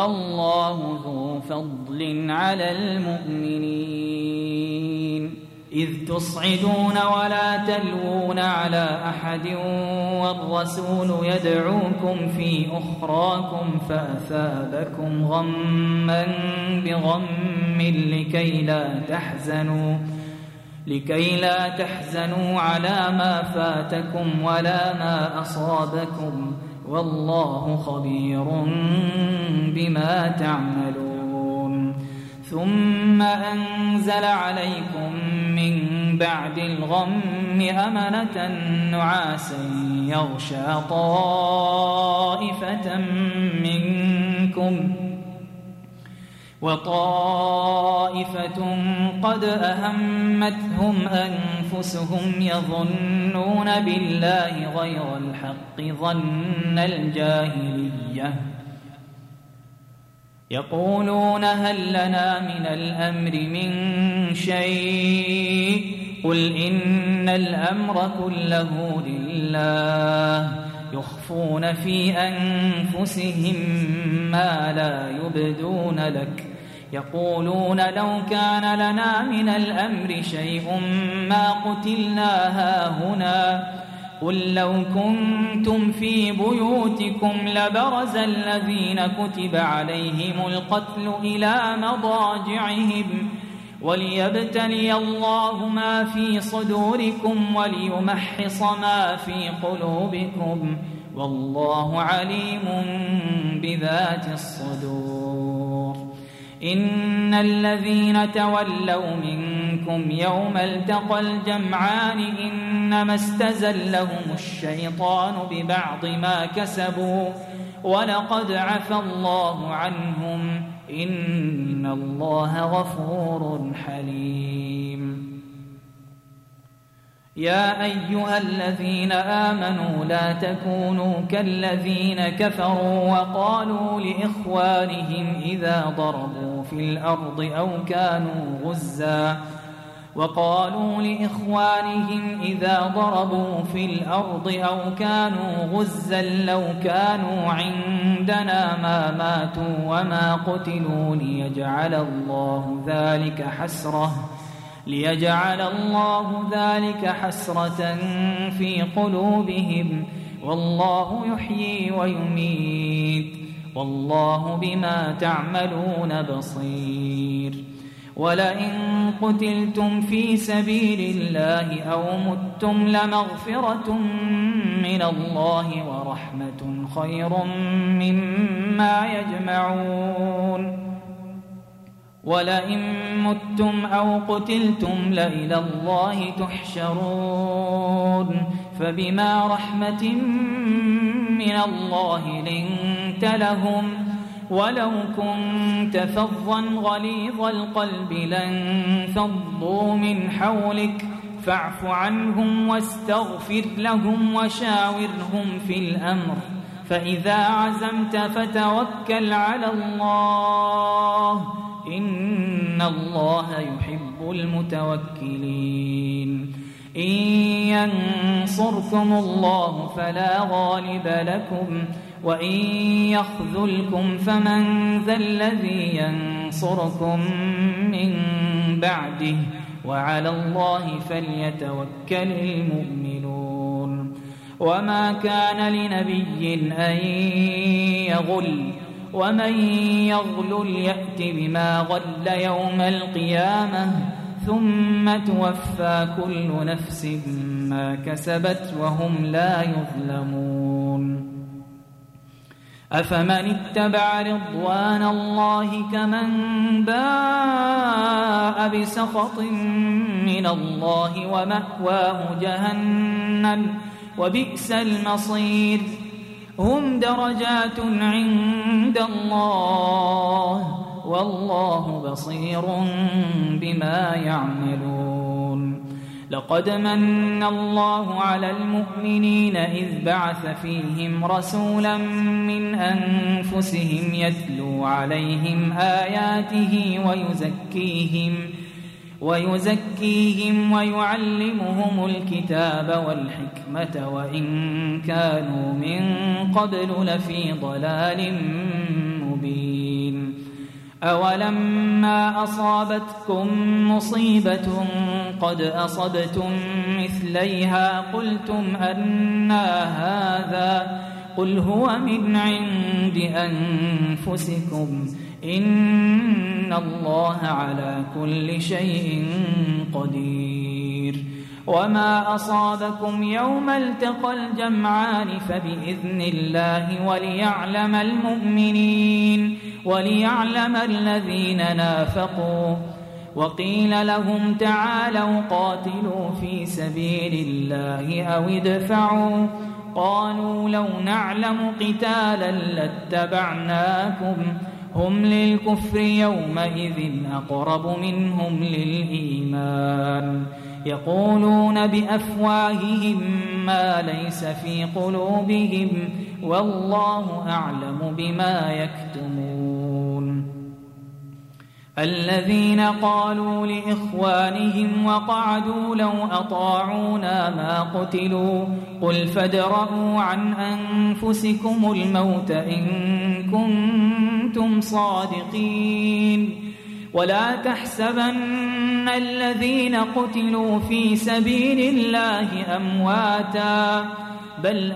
Speaker 2: والله ذو فضل على المؤمنين إذ تصعدون ولا تلوون على أحد والرسول يدعوكم في أخراكم فأثابكم غما بغم لكي لا تحزنوا لكي لا تحزنوا على ما فاتكم ولا ما أصابكم والله خبير بما تعملون. ثم أنزل عليكم من بعد الغم أمنة نعاسا يغشى طائفة منكم وطائفة قد أهمتهم أنفسهم يظنون بالله غير الحق ظن الجاهلية يقولون هل لنا من الأمر من شيء قل إن الأمر كله لله يخفون في أنفسهم ما لا يبدون لك يقولون لو كان لنا من الأمر شيء ما قتلنا هاهنا قل لو كنتم في بيوتكم لبرز الذين كتب عليهم القتل إلى مضاجعهم وليبتلي الله ما في صدوركم وليمحص ما في قلوبكم والله عليم بذات الصدور. إن الذين تولوا منكم يوم التقى الجمعان إنما استزلهم الشيطان ببعض ما كسبوا ولقد عفى الله عنهم إن الله غفور حليم. يا أيها الذين آمنوا لا تكونوا كالذين كفروا وقالوا لإخوانهم إذا ضربوا في الأرض أو كانوا غزا وقالوا لإخوانهم إذا ضربوا في الأرض أو كانوا غزا لو كانوا عندنا ما ماتوا وما قتلوا ليجعل الله ذلك حسرة ليجعل الله ذلك حسرة في قلوبهم والله يحيي ويميت والله بما تعملون بصير. ولئن قتلتم في سبيل الله أو متم لمغفرة من الله ورحمة خير مما يجمعون. ولئن متم أو قتلتم لإلى الله تحشرون فبما رحمة من الله لنت لهم ولو كنت فظا غليظ القلب لانفضوا من حولك فاعف عنهم واستغفر لهم وشاورهم في الأمر فإذا عزمت فتوكل على الله إن الله يحب المتوكلين. إن ينصركم الله فلا غالب لكم وإن يخذلكم فمن ذا الذي ينصركم من بعده وعلى الله فليتوكل المؤمنون. وما كان لنبي أن يغل ومن يغلل يأت بما غل يوم القيامة ثم توفى كل نفس ما كسبت وهم لا يظلمون. أفمن اتبع رضوان الله كمن باء بسخط من الله ومأواه جهنم وبئس المصير. هم درجات عند الله والله بصير بما يعملون. لقد من الله على المؤمنين إذ بعث فيهم رسولا من أنفسهم يتلو عليهم آياته ويزكيهم ويزكيهم ويعلمهم الكتاب والحكمة وإن كانوا من قبل لفي ضلال مبين. أولما أصابتكم مصيبة قد أصبتم مثليها قلتم أنى هذا قل هو من عند أنفسكم إن الله على كل شيء قدير وما أصابكم يوم التقى الجمعان فبإذن الله وليعلم المؤمنين وليعلم الذين نافقوا وقيل لهم تعالوا قاتلوا في سبيل الله أو ادفعوا قالوا لو نعلم قتالا لاتبعناكم هم للكفر يومئذ أقرب منهم للإيمان يقولون بأفواههم ما ليس في قلوبهم والله أعلم بما يكتمون الذين قالوا لإخوانهم وقعدوا لو أطاعونا ما قتلوا قل فادرءوا عن أنفسكم الموت إن كنتم صادقين ولا تحسبن الذين قتلوا في سبيل الله أمواتا بل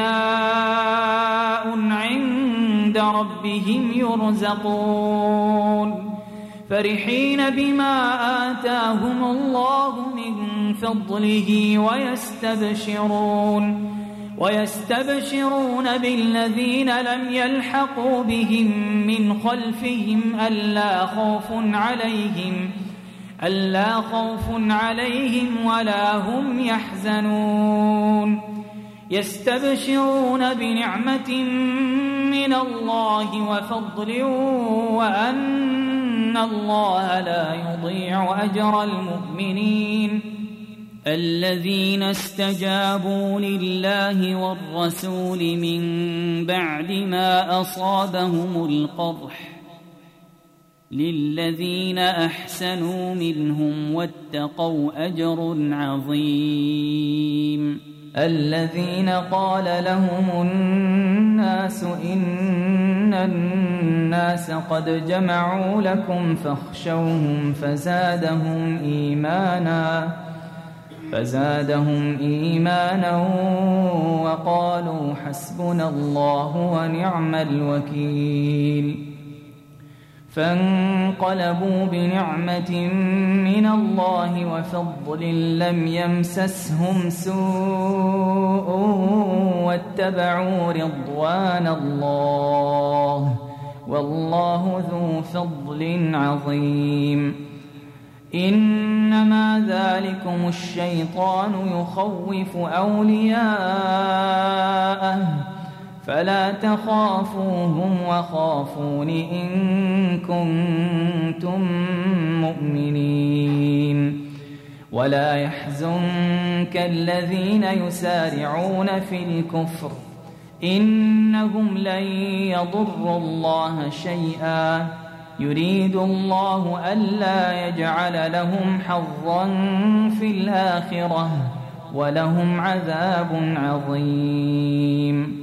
Speaker 2: أحياء عند ربهم يرزقون فرحين بما آتاهم الله من فضله ويستبشرون ويستبشرون بالذين لم يلحقوا بهم من خلفهم ألا خوف عليهم ألا خوف عليهم ولا هم يحزنون يستبشرون بنعمة من الله وفضل وأن الله لا يضيع أجر المؤمنين الذين استجابوا لله والرسول من بعد ما أصابهم القرح للذين أحسنوا منهم واتقوا أجر عظيم الذين قال لهم الناس إن الناس قد جمعوا لكم فاخشوهم فزادهم إيمانا فزادهم إيمانا وقالوا حسبنا الله ونعم الوكيل فانقلبوا بنعمة من الله وفضل لم يمسسهم سوء واتبعوا رضوان الله والله ذو فضل عظيم إنما ذلكم الشيطان يخوف أولياءه فلا تخافوهم وخافون إن كنتم مؤمنين ولا يحزنك الذين يسارعون في الكفر إنهم لن يضروا الله شيئا يريد الله ألا يجعل لهم حظا في الآخرة ولهم عذاب عظيم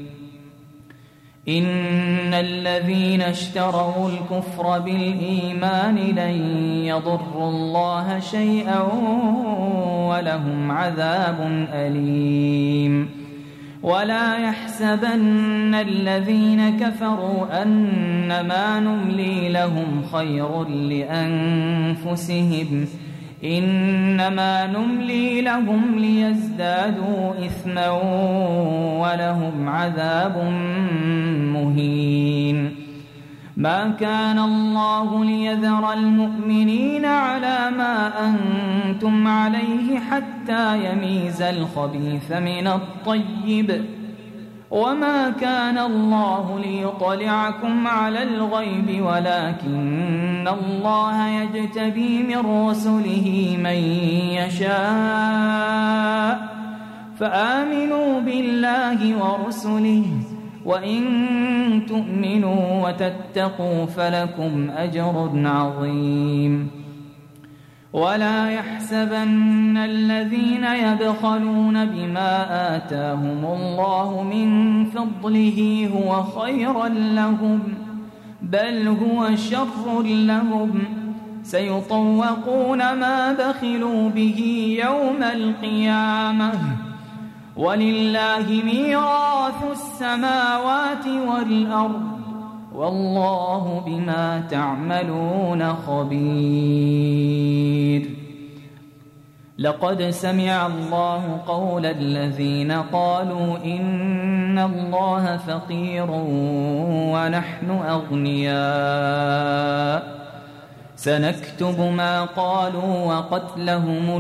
Speaker 2: إن الذين اشتروا الكفر بالإيمان لن يضروا الله شيئا ولهم عذاب أليم ولا يحسبن الذين كفروا أنما نملي لهم خير لأنفسهم إنما نملي لهم ليزدادوا إثما ولهم عذاب مهين ما كان الله ليذر المؤمنين على ما أنتم عليه حتى يميز الخبيث من الطيب وما كان الله ليطلعكم على الغيب ولكن الله يجتبي من رسله من يشاء فآمنوا بالله ورسله وإن تؤمنوا وتتقوا فلكم أجر عظيم ولا يحسبن الذين يبخلون بما آتاهم الله من فضله هو خيرا لهم بل هو شر لهم سيطوقون ما بخلوا به يوم القيامة ولله ميراث السماوات والأرض والله بما تعملون خبير. لقد سمع الله قول الذين قالوا إن الله فقير ونحن أغنياء سنكتب ما قالوا وقتلهم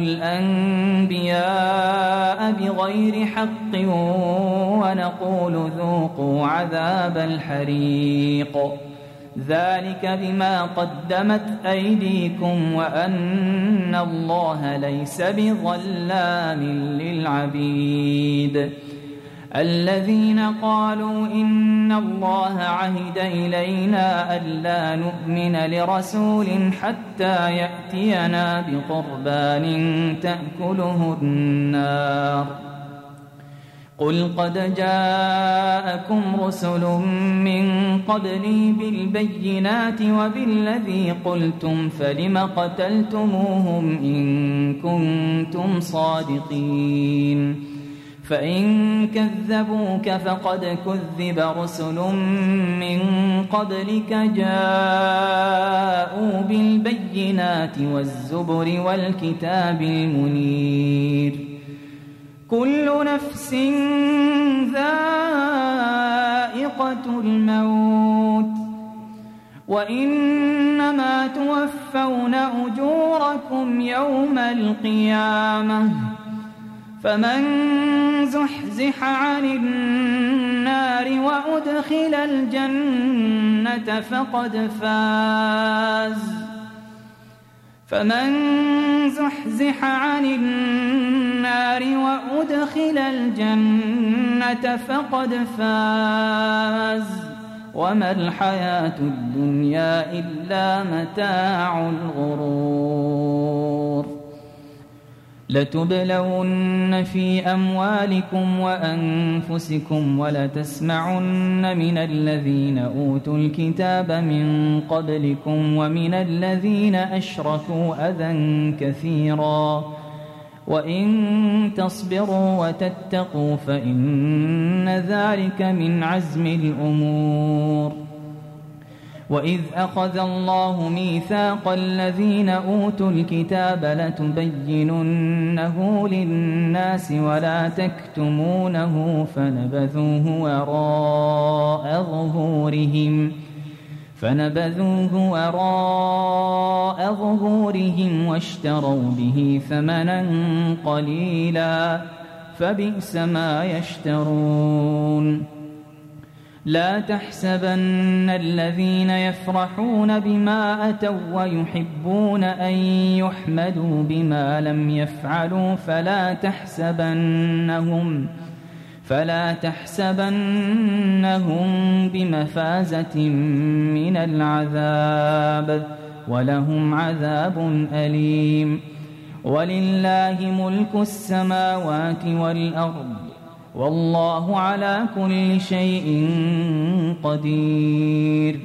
Speaker 2: الأنبياء بغير حق ونقول ذوقوا عذاب الحريق ذلك بما قدمت أيديكم وأن الله ليس بظلام للعبيد. الذين قالوا إن الله عهد إلينا ألا نؤمن لرسول حتى يأتينا بقربان تأكله النار قل قد جاءكم رسل من قبلي بالبينات وبالذي قلتم فلم قتلتموهم إن كنتم صادقين فإن كذبوك فقد كذب رسل من قبلك جاءوا بالبينات والزبر والكتاب المنير كل نفس ذائقة الموت وإنما توفون أجوركم يوم القيامة فمن زحزح عن النار وأدخل الجنة فقد فاز فمن زحزح عن النار وأدخل الجنة فقد فاز وما الحياة الدنيا إلا متاع الغرور. لتبلون في أموالكم وأنفسكم ولتسمعن من الذين أوتوا الكتاب من قبلكم ومن الذين أشركوا أذى كثيرا وإن تصبروا وتتقوا فإن ذلك من عزم الأمور. وإذ أخذ الله ميثاق الذين أوتوا الكتاب لتبيننه للناس ولا تكتمونه فنبذوه وراء ظهورهم فنبذوه وراء ظهورهم واشتروا به ثمنا قليلا فبئس ما يشترون. لا تحسبن الذين يفرحون بما أتوا ويحبون أن يحمدوا بما لم يفعلوا فلا تحسبنهم فلا تحسبنهم بمفازة من العذاب ولهم عذاب أليم. ولله ملك السماوات والأرض والله على كل شيء قدير.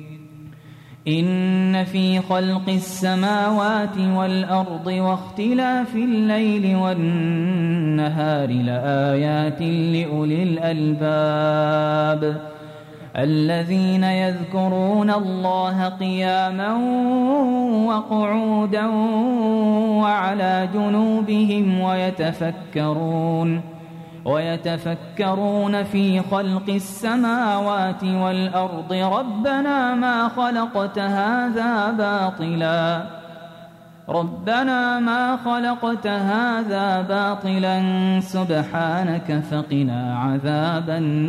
Speaker 2: إن في خلق السماوات والأرض واختلاف الليل والنهار لآيات لأولي الألباب الذين يذكرون الله قياما وقعودا وعلى جنوبهم ويتفكرون ويتفكرون في خلق السماوات والأرض ربنا ما خلقت هذا باطلا ربنا ما خلقت هذا باطلا سبحانك فقنا عذاب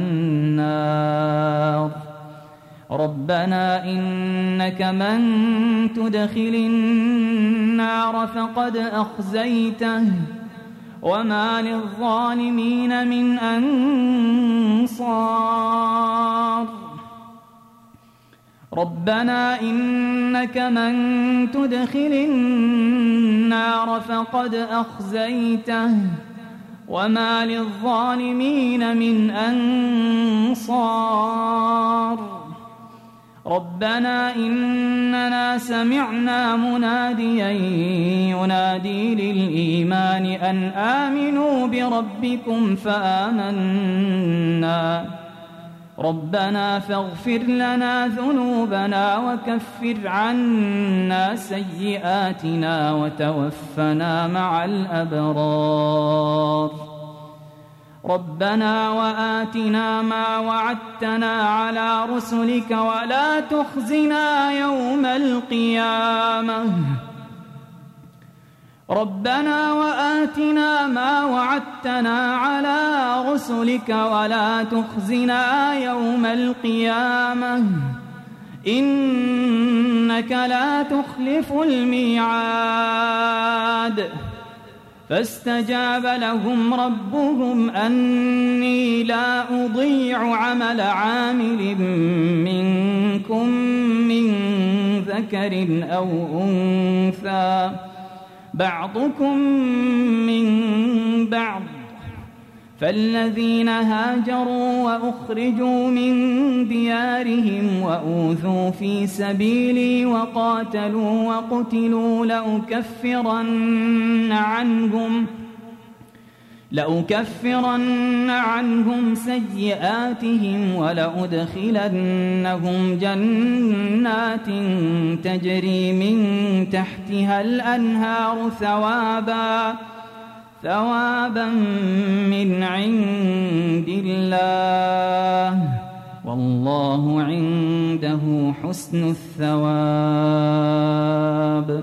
Speaker 2: النار. ربنا إنك من تدخل النار فقد أخزيته وما للظالمين من أنصار. ربنا إنك من تدخل النار فقد أخزيته وما للظالمين من أنصار. ربنا إننا سمعنا مناديا ينادي للإيمان أن آمنوا بربكم فآمنا ربنا فاغفر لنا ذنوبنا وكفر عنا سيئاتنا وتوفنا مع الأبرار ربنا وآتنا ما وعدتنا على رسلك ولا تخزنا يوم القيامة ربنا وآتنا ما وعدتنا على رسلك ولا تخزنا يوم القيامة إنك لا تخلف الميعاد فاستجاب لهم ربهم أني لا أضيع عمل عامل منكم من ذكر أو أنثى بعضكم من بعض فالذين هاجروا وأخرجوا من ديارهم وأوذوا في سبيلي وقاتلوا وقتلوا لأكفرن عنهم لأكفرن عنهم سيئاتهم ولأدخلنهم جنات تجري من تحتها الأنهار ثوابا ثوابا من عند الله والله عنده حسن الثواب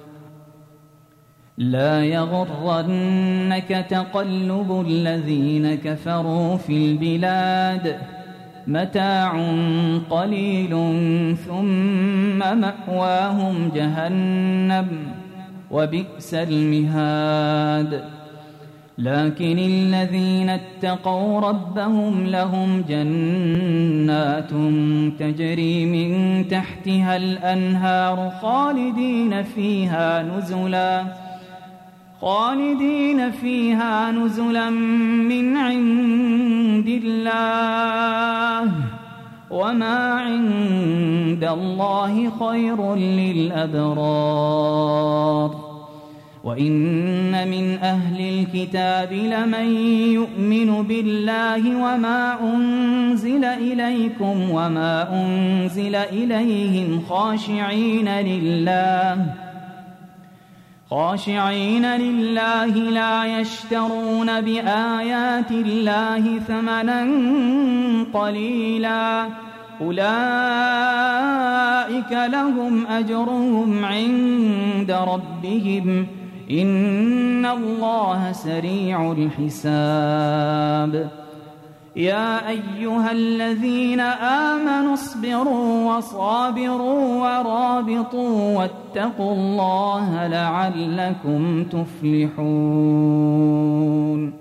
Speaker 2: لا يغرنك تقلب الذين كفروا في البلاد متاع قليل ثم مأواهم جهنم وبئس المهاد لكن الذين اتقوا ربهم لهم جنات تجري من تحتها الأنهار خالدين فيها نزلا خالدين فيها نزلا من عند الله وما عند الله خير للأبرار وإن من أهل الكتاب لمن يؤمن بالله وما أنزل إليكم وما أنزل إليهم خاشعين لله خاشعين لله لا يشترون بآيات الله ثمنا قليلا أولئك لهم أجرهم عند ربهم إن الله سريع الحساب يا أيها الذين آمنوا اصبروا وصابروا ورابطوا واتقوا الله لعلكم تفلحون